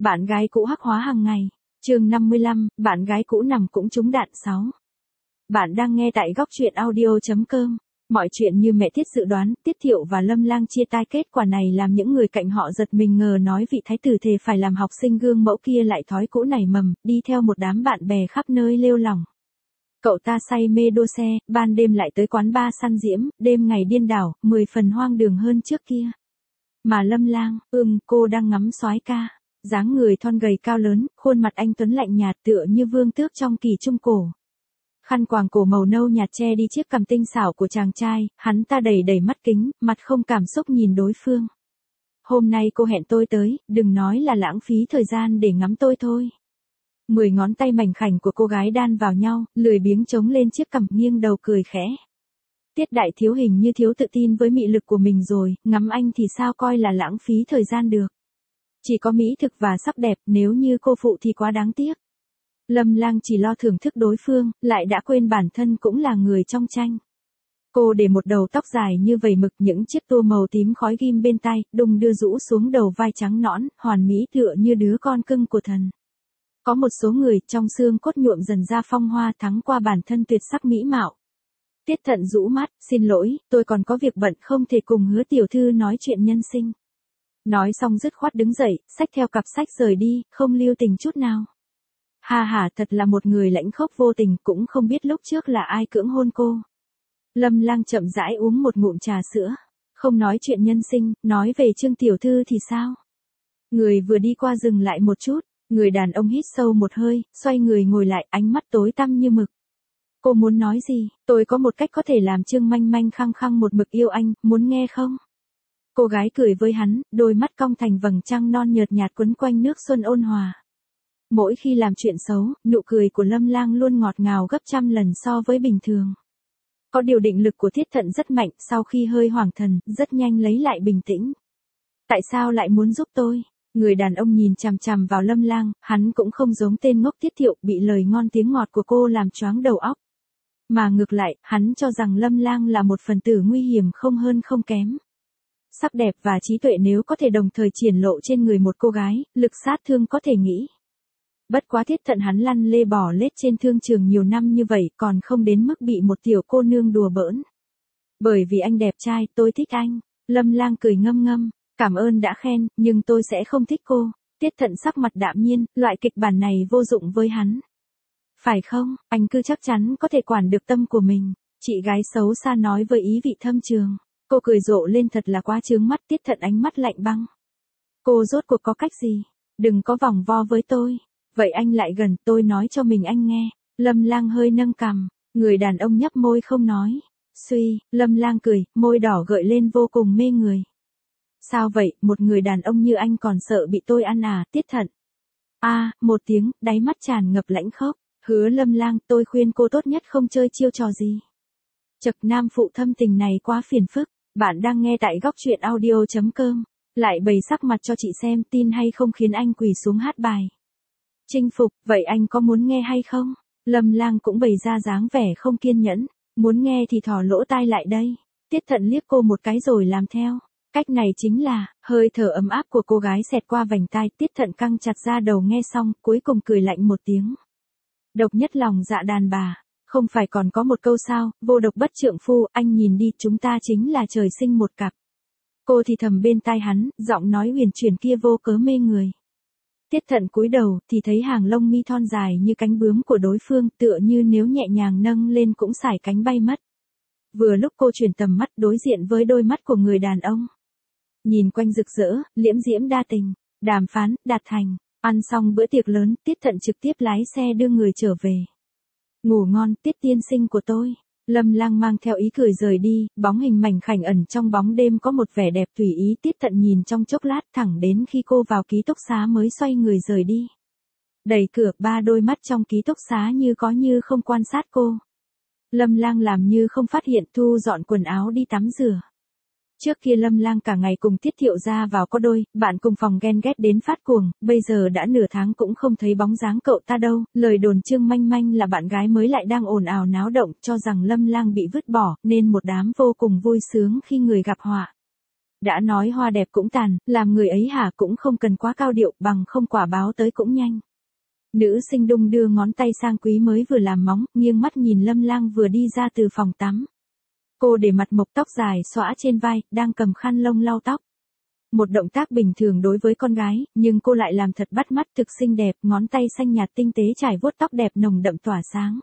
Bạn gái cũ hắc hóa hàng ngày. Chương 55, bạn gái cũ nằm cũng trúng đạn 6. Bạn đang nghe tại góc truyện audio.com. Mọi chuyện như mẹ Tiết dự đoán, Tiết Thiệu và Lâm Lang chia tay, kết quả này làm những người cạnh họ giật mình, ngờ nói vị thái tử thề phải làm học sinh gương mẫu kia lại thói cũ nảy mầm, đi theo một đám bạn bè khắp nơi lêu lỏng. Cậu ta say mê đua xe, ban đêm lại tới quán bar săn diễm, đêm ngày điên đảo, 10 phần hoang đường hơn trước kia. Mà Lâm Lang, cô đang ngắm soái ca. Dáng người thon gầy cao lớn, khuôn mặt anh tuấn lạnh nhạt tựa như vương tước trong kỳ trung cổ. Khăn quàng cổ màu nâu nhạt che đi chiếc cằm tinh xảo của chàng trai, hắn ta đầy đầy mắt kính, mặt không cảm xúc nhìn đối phương. Hôm nay cô hẹn tôi tới, đừng nói là lãng phí thời gian để ngắm tôi thôi. 10 ngón tay mảnh khảnh của cô gái đan vào nhau, lười biếng chống lên chiếc cằm, nghiêng đầu cười khẽ. Tiết đại thiếu hình như thiếu tự tin với mị lực của mình rồi, ngắm anh thì sao coi là lãng phí thời gian được. Chỉ có mỹ thực và sắc đẹp, nếu như cô phụ thì quá đáng tiếc. Lâm Lang chỉ lo thưởng thức đối phương, lại đã quên bản thân cũng là người trong tranh. Cô để một đầu tóc dài như vẩy mực, những chiếc tua màu tím khói ghim bên tai, đung đưa rũ xuống đầu vai trắng nõn, hoàn mỹ tựa như đứa con cưng của thần. Có một số người trong xương cốt nhuộm dần ra phong hoa, thắng qua bản thân tuyệt sắc mỹ mạo. Tiết Thận rũ mắt, xin lỗi, tôi còn có việc bận, không thể cùng Hứa tiểu thư nói chuyện nhân sinh. Nói xong dứt khoát đứng dậy, xách theo cặp sách rời đi, không lưu tình chút nào. Ha, thật là một người lãnh khốc vô tình, cũng không biết lúc trước là ai cưỡng hôn cô. Lâm Lang chậm rãi uống một ngụm trà sữa, không nói chuyện nhân sinh, nói về Trương tiểu thư thì sao? Người vừa đi qua dừng lại một chút, người đàn ông hít sâu một hơi, xoay người ngồi lại, ánh mắt tối tăm như mực. Cô muốn nói gì? Tôi có một cách có thể làm Trương manh manh khăng khăng một mực yêu anh, muốn nghe không? Cô gái cười với hắn, đôi mắt cong thành vầng trăng non nhợt nhạt quấn quanh nước xuân ôn hòa. Mỗi khi làm chuyện xấu, nụ cười của Lâm Lang luôn ngọt ngào gấp trăm lần so với bình thường. Có điều định lực của Tiết Thận rất mạnh, sau khi hơi hoảng thần, rất nhanh lấy lại bình tĩnh. Tại sao lại muốn giúp tôi? Người đàn ông nhìn chằm chằm vào Lâm Lang, hắn cũng không giống tên ngốc Tiết Thiệu, bị lời ngon tiếng ngọt của cô làm choáng đầu óc. Mà ngược lại, hắn cho rằng Lâm Lang là một phần tử nguy hiểm không hơn không kém. Sắc đẹp và trí tuệ nếu có thể đồng thời triển lộ trên người một cô gái, lực sát thương có thể nghĩ. Bất quá Tiết Thận hắn lăn lê bò lết trên thương trường nhiều năm như vậy, còn không đến mức bị một tiểu cô nương đùa bỡn. Bởi vì anh đẹp trai, tôi thích anh. Lâm Lang cười ngâm ngâm, cảm ơn đã khen, nhưng tôi sẽ không thích cô. Tiết Thận sắc mặt đạm nhiên, loại kịch bản này vô dụng với hắn. Phải không, anh cứ chắc chắn có thể quản được tâm của mình. Chị gái xấu xa nói với ý vị thâm trường. Cô cười rộ lên, thật là quá chướng mắt. Tiết Thận ánh mắt lạnh băng. Cô rốt cuộc có cách gì? Đừng có vòng vo với tôi. Vậy anh lại gần, tôi nói cho mình anh nghe. Lâm Lang hơi nâng cằm, người đàn ông nhấp môi không nói. Suy, Lâm Lang cười, môi đỏ gợi lên vô cùng mê người. Sao vậy, một người đàn ông như anh còn sợ bị tôi ăn à? Tiết Thận. Một tiếng, đáy mắt tràn ngập lãnh khốc. Hứa Lâm Lang, tôi khuyên cô tốt nhất không chơi chiêu trò gì. Chật, nam phụ thâm tình này quá phiền phức. Bạn đang nghe tại góc truyện audio.com. Lại bày sắc mặt cho chị xem, tin hay không khiến anh quỳ xuống hát bài. Chinh phục, vậy anh có muốn nghe hay không? Lâm Lang cũng bày ra dáng vẻ không kiên nhẫn. Muốn nghe thì thò lỗ tai lại đây. Tiết Thận liếc cô một cái rồi làm theo. Cách này chính là, hơi thở ấm áp của cô gái xẹt qua vành tai. Tiết Thận căng chặt da đầu nghe xong, cuối cùng cười lạnh một tiếng. Độc nhất lòng dạ đàn bà. Không phải còn có một câu sao, vô độc bất trượng phu, anh nhìn đi, chúng ta chính là trời sinh một cặp. Cô thì thầm bên tai hắn, giọng nói huyền chuyển kia vô cớ mê người. Tiết Thận cúi đầu, thì thấy hàng lông mi thon dài như cánh bướm của đối phương, tựa như nếu nhẹ nhàng nâng lên cũng sải cánh bay mất. Vừa lúc cô chuyển tầm mắt đối diện với đôi mắt của người đàn ông. Nhìn quanh rực rỡ, liễm diễm đa tình, đàm phán, đạt thành, ăn xong bữa tiệc lớn, Tiết Thận trực tiếp lái xe đưa người trở về. Ngủ ngon, Tiết tiên sinh của tôi. Lâm Lang mang theo ý cười rời đi, bóng hình mảnh khảnh ẩn trong bóng đêm có một vẻ đẹp tùy ý. Tiết Thận nhìn trong chốc lát, thẳng đến khi cô vào ký túc xá mới xoay người rời đi. Đẩy cửa, ba đôi mắt trong ký túc xá như có như không quan sát cô. Lâm Lang làm như không phát hiện, thu dọn quần áo đi tắm rửa. Trước kia Lâm Lang cả ngày cùng Tiết Thiệu ra vào có đôi, bạn cùng phòng ghen ghét đến phát cuồng, bây giờ đã nửa tháng cũng không thấy bóng dáng cậu ta đâu. Lời đồn Trương manh manh là bạn gái mới lại đang ồn ào náo động, cho rằng Lâm Lang bị vứt bỏ, nên một đám vô cùng vui sướng khi người gặp họa. Đã nói hoa đẹp cũng tàn, làm người ấy hả cũng không cần quá cao điệu, bằng không quả báo tới cũng nhanh. Nữ sinh đung đưa ngón tay sang Quý mới vừa làm móng, nghiêng mắt nhìn Lâm Lang vừa đi ra từ phòng tắm. Cô để mặt mộc tóc dài xõa trên vai, đang cầm khăn lông lau tóc. Một động tác bình thường đối với con gái, nhưng cô lại làm thật bắt mắt, thực xinh đẹp, ngón tay xanh nhạt tinh tế trải vuốt tóc đẹp nồng đậm tỏa sáng.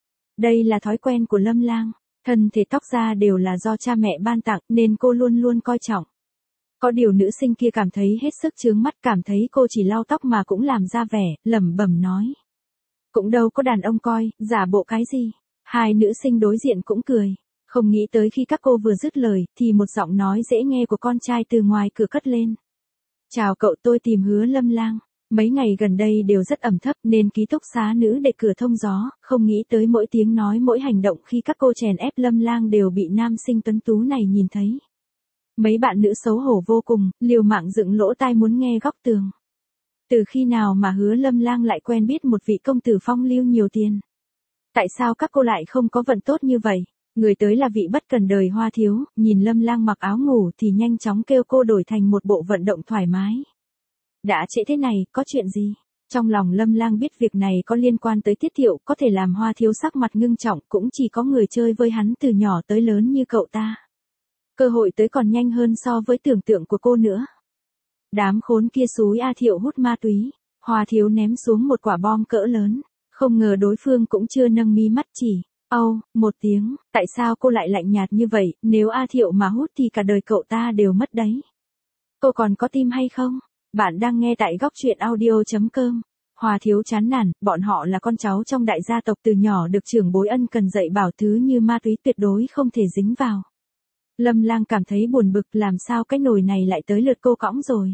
Đây là thói quen của Lâm Lang, thân thể tóc da đều là do cha mẹ ban tặng nên cô luôn luôn coi trọng. Có điều nữ sinh kia cảm thấy hết sức chướng mắt, cảm thấy cô chỉ lau tóc mà cũng làm ra vẻ, lẩm bẩm nói. Cũng đâu có đàn ông coi, giả bộ cái gì. Hai nữ sinh đối diện cũng cười. Không nghĩ tới khi các cô vừa dứt lời, thì một giọng nói dễ nghe của con trai từ ngoài cửa cất lên. Chào cậu, tôi tìm Hứa Lâm Lang. Mấy ngày gần đây đều rất ẩm thấp nên ký túc xá nữ để cửa thông gió, không nghĩ tới mỗi tiếng nói mỗi hành động khi các cô chèn ép Lâm Lang đều bị nam sinh tuấn tú này nhìn thấy. Mấy bạn nữ xấu hổ vô cùng, liều mạng dựng lỗ tai muốn nghe góc tường. Từ khi nào mà Hứa Lâm Lang lại quen biết một vị công tử phong lưu nhiều tiền? Tại sao các cô lại không có vận tốt như vậy? Người tới là vị bất cần đời Hoa Thiếu, nhìn Lâm Lang mặc áo ngủ thì nhanh chóng kêu cô đổi thành một bộ vận động thoải mái. Đã trễ thế này, có chuyện gì? Trong lòng Lâm Lang biết việc này có liên quan tới Tiết Thiệu, có thể làm Hoa Thiếu sắc mặt ngưng trọng, cũng chỉ có người chơi với hắn từ nhỏ tới lớn như cậu ta. Cơ hội tới còn nhanh hơn so với tưởng tượng của cô nữa. Đám khốn kia xúi A Thiệu hút ma túy, Hoa Thiếu ném xuống một quả bom cỡ lớn, không ngờ đối phương cũng chưa nâng mi mắt chỉ. Một tiếng, tại sao cô lại lạnh nhạt như vậy, nếu A Thiệu mà hút thì cả đời cậu ta đều mất đấy. Cô còn có tim hay không? Bạn đang nghe tại góc truyện audio.com. Hoa Thiếu chán nản, bọn họ là con cháu trong đại gia tộc từ nhỏ được trưởng bối ân cần dạy bảo thứ như ma túy tuyệt đối không thể dính vào. Lâm Lang cảm thấy buồn bực, làm sao cái nồi này lại tới lượt cô cõng rồi.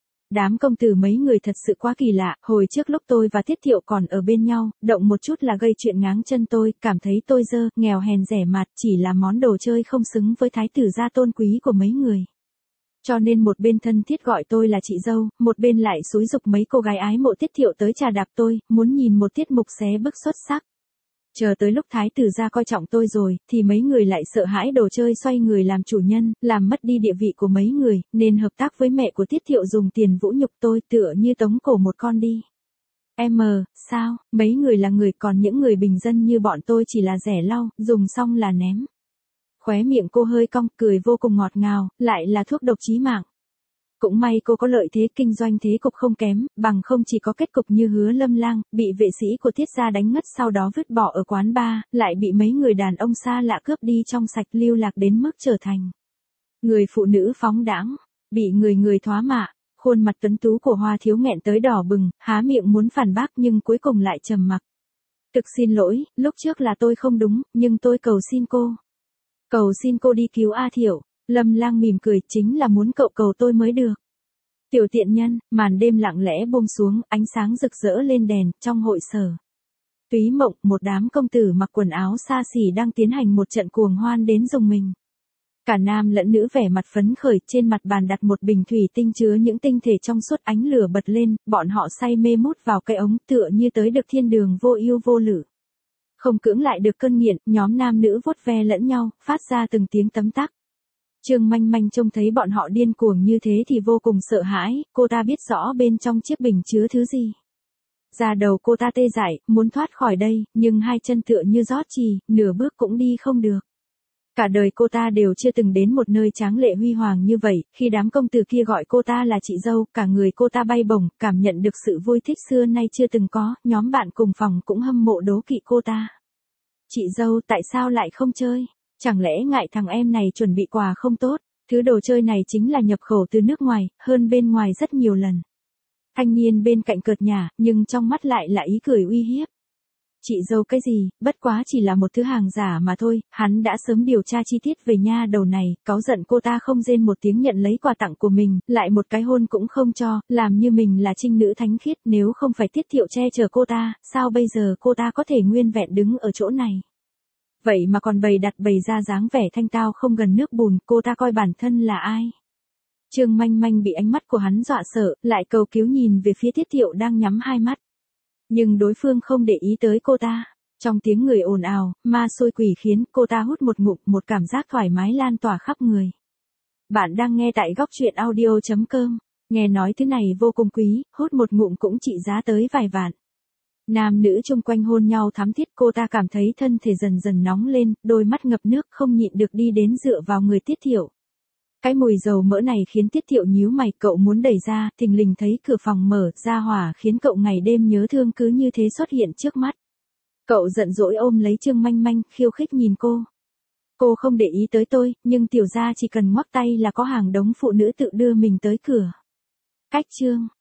Đám công tử mấy người thật sự quá kỳ lạ, hồi trước lúc tôi và Tiết Thiệu còn ở bên nhau, động một chút là gây chuyện ngáng chân tôi, cảm thấy tôi dơ, nghèo hèn rẻ mạt, chỉ là món đồ chơi không xứng với thái tử gia tôn quý của mấy người. Cho nên một bên thân thiết gọi tôi là chị dâu, một bên lại xúi giục mấy cô gái ái mộ Tiết Thiệu tới trà đạp tôi, muốn nhìn một tiết mục xé bức xuất sắc. Chờ tới lúc thái tử gia coi trọng tôi rồi, thì mấy người lại sợ hãi đồ chơi xoay người làm chủ nhân, làm mất đi địa vị của mấy người, nên hợp tác với mẹ của Tiết Thiệu dùng tiền vũ nhục tôi tựa như tống cổ một con đi. Sao, mấy người là người, còn những người bình dân như bọn tôi chỉ là rẻ lau, dùng xong là ném. Khóe miệng cô hơi cong, cười vô cùng ngọt ngào, lại là thuốc độc chí mạng. Cũng may cô có lợi thế kinh doanh thế cục không kém, bằng không chỉ có kết cục như Hứa Lâm Lang, bị vệ sĩ của Tiết gia đánh ngất sau đó vứt bỏ ở quán bar, lại bị mấy người đàn ông xa lạ cướp đi trong sạch, lưu lạc đến mức trở thành người phụ nữ phóng đãng, bị người thoá mạ. Khuôn mặt tuấn tú của Hoa Thiếu nghẹn tới đỏ bừng, há miệng muốn phản bác nhưng cuối cùng lại trầm mặc. Thực xin lỗi, lúc trước là tôi không đúng, nhưng tôi cầu xin cô. Cầu xin cô đi cứu A Thiệu. Lâm Lang mỉm cười, chính là muốn cậu cầu tôi mới được. Tiểu tiện nhân, màn đêm lặng lẽ buông xuống, ánh sáng rực rỡ lên đèn, trong hội sở. Túy Mộng, một đám công tử mặc quần áo xa xỉ đang tiến hành một trận cuồng hoan đến rùng mình. Cả nam lẫn nữ vẻ mặt phấn khởi, trên mặt bàn đặt một bình thủy tinh chứa những tinh thể trong suốt, ánh lửa bật lên, bọn họ say mê mút vào cái ống tựa như tới được thiên đường vô ưu vô lự. Không cưỡng lại được cơn nghiện, nhóm nam nữ vuốt ve lẫn nhau, phát ra từng tiếng tấm tắc. Trương Manh Manh trông thấy bọn họ điên cuồng như thế thì vô cùng sợ hãi, cô ta biết rõ bên trong chiếc bình chứa thứ gì. Da đầu cô ta tê dại, muốn thoát khỏi đây, nhưng hai chân tựa như rót chì, nửa bước cũng đi không được. Cả đời cô ta đều chưa từng đến một nơi tráng lệ huy hoàng như vậy, khi đám công tử kia gọi cô ta là chị dâu, cả người cô ta bay bổng, cảm nhận được sự vui thích xưa nay chưa từng có, nhóm bạn cùng phòng cũng hâm mộ đố kỵ cô ta. Chị dâu, tại sao lại không chơi? Chẳng lẽ ngại thằng em này chuẩn bị quà không tốt? Thứ đồ chơi này chính là nhập khẩu từ nước ngoài, hơn bên ngoài rất nhiều lần. Thanh niên bên cạnh cợt nhả, nhưng trong mắt lại là ý cười uy hiếp. Chị dâu cái gì, bất quá chỉ là một thứ hàng giả mà thôi, hắn đã sớm điều tra chi tiết về nha đầu này, cáu giận cô ta không rên một tiếng nhận lấy quà tặng của mình, lại một cái hôn cũng không cho, làm như mình là trinh nữ thánh khiết, nếu không phải Tiết Thiệu che chở cô ta, sao bây giờ cô ta có thể nguyên vẹn đứng ở chỗ này. Vậy mà còn bày ra dáng vẻ thanh tao không gần nước bùn, cô ta coi bản thân là ai? Trương Manh Manh bị ánh mắt của hắn dọa sợ, lại cầu cứu nhìn về phía Tiết Thiệu đang nhắm hai mắt. Nhưng đối phương không để ý tới cô ta. Trong tiếng người ồn ào, ma xôi quỷ khiến cô ta hút một ngụm, một cảm giác thoải mái lan tỏa khắp người. Bạn đang nghe tại góc truyện audio.com. Nghe nói thứ này vô cùng quý, hút một ngụm cũng trị giá tới vài vạn. Nam nữ chung quanh hôn nhau thắm thiết, cô ta cảm thấy thân thể dần dần nóng lên, đôi mắt ngập nước không nhịn được đi đến dựa vào người Tiết Thiệu. Cái mùi dầu mỡ này khiến Tiết Thiệu nhíu mày, cậu muốn đẩy ra, thình lình thấy cửa phòng mở ra, hỏa khiến cậu ngày đêm nhớ thương cứ như thế xuất hiện trước mắt. Cậu giận dỗi ôm lấy Trương Manh Manh, khiêu khích nhìn cô. Cô không để ý tới tôi, nhưng tiểu gia chỉ cần ngoắc tay là có hàng đống phụ nữ tự đưa mình tới cửa. Cách chương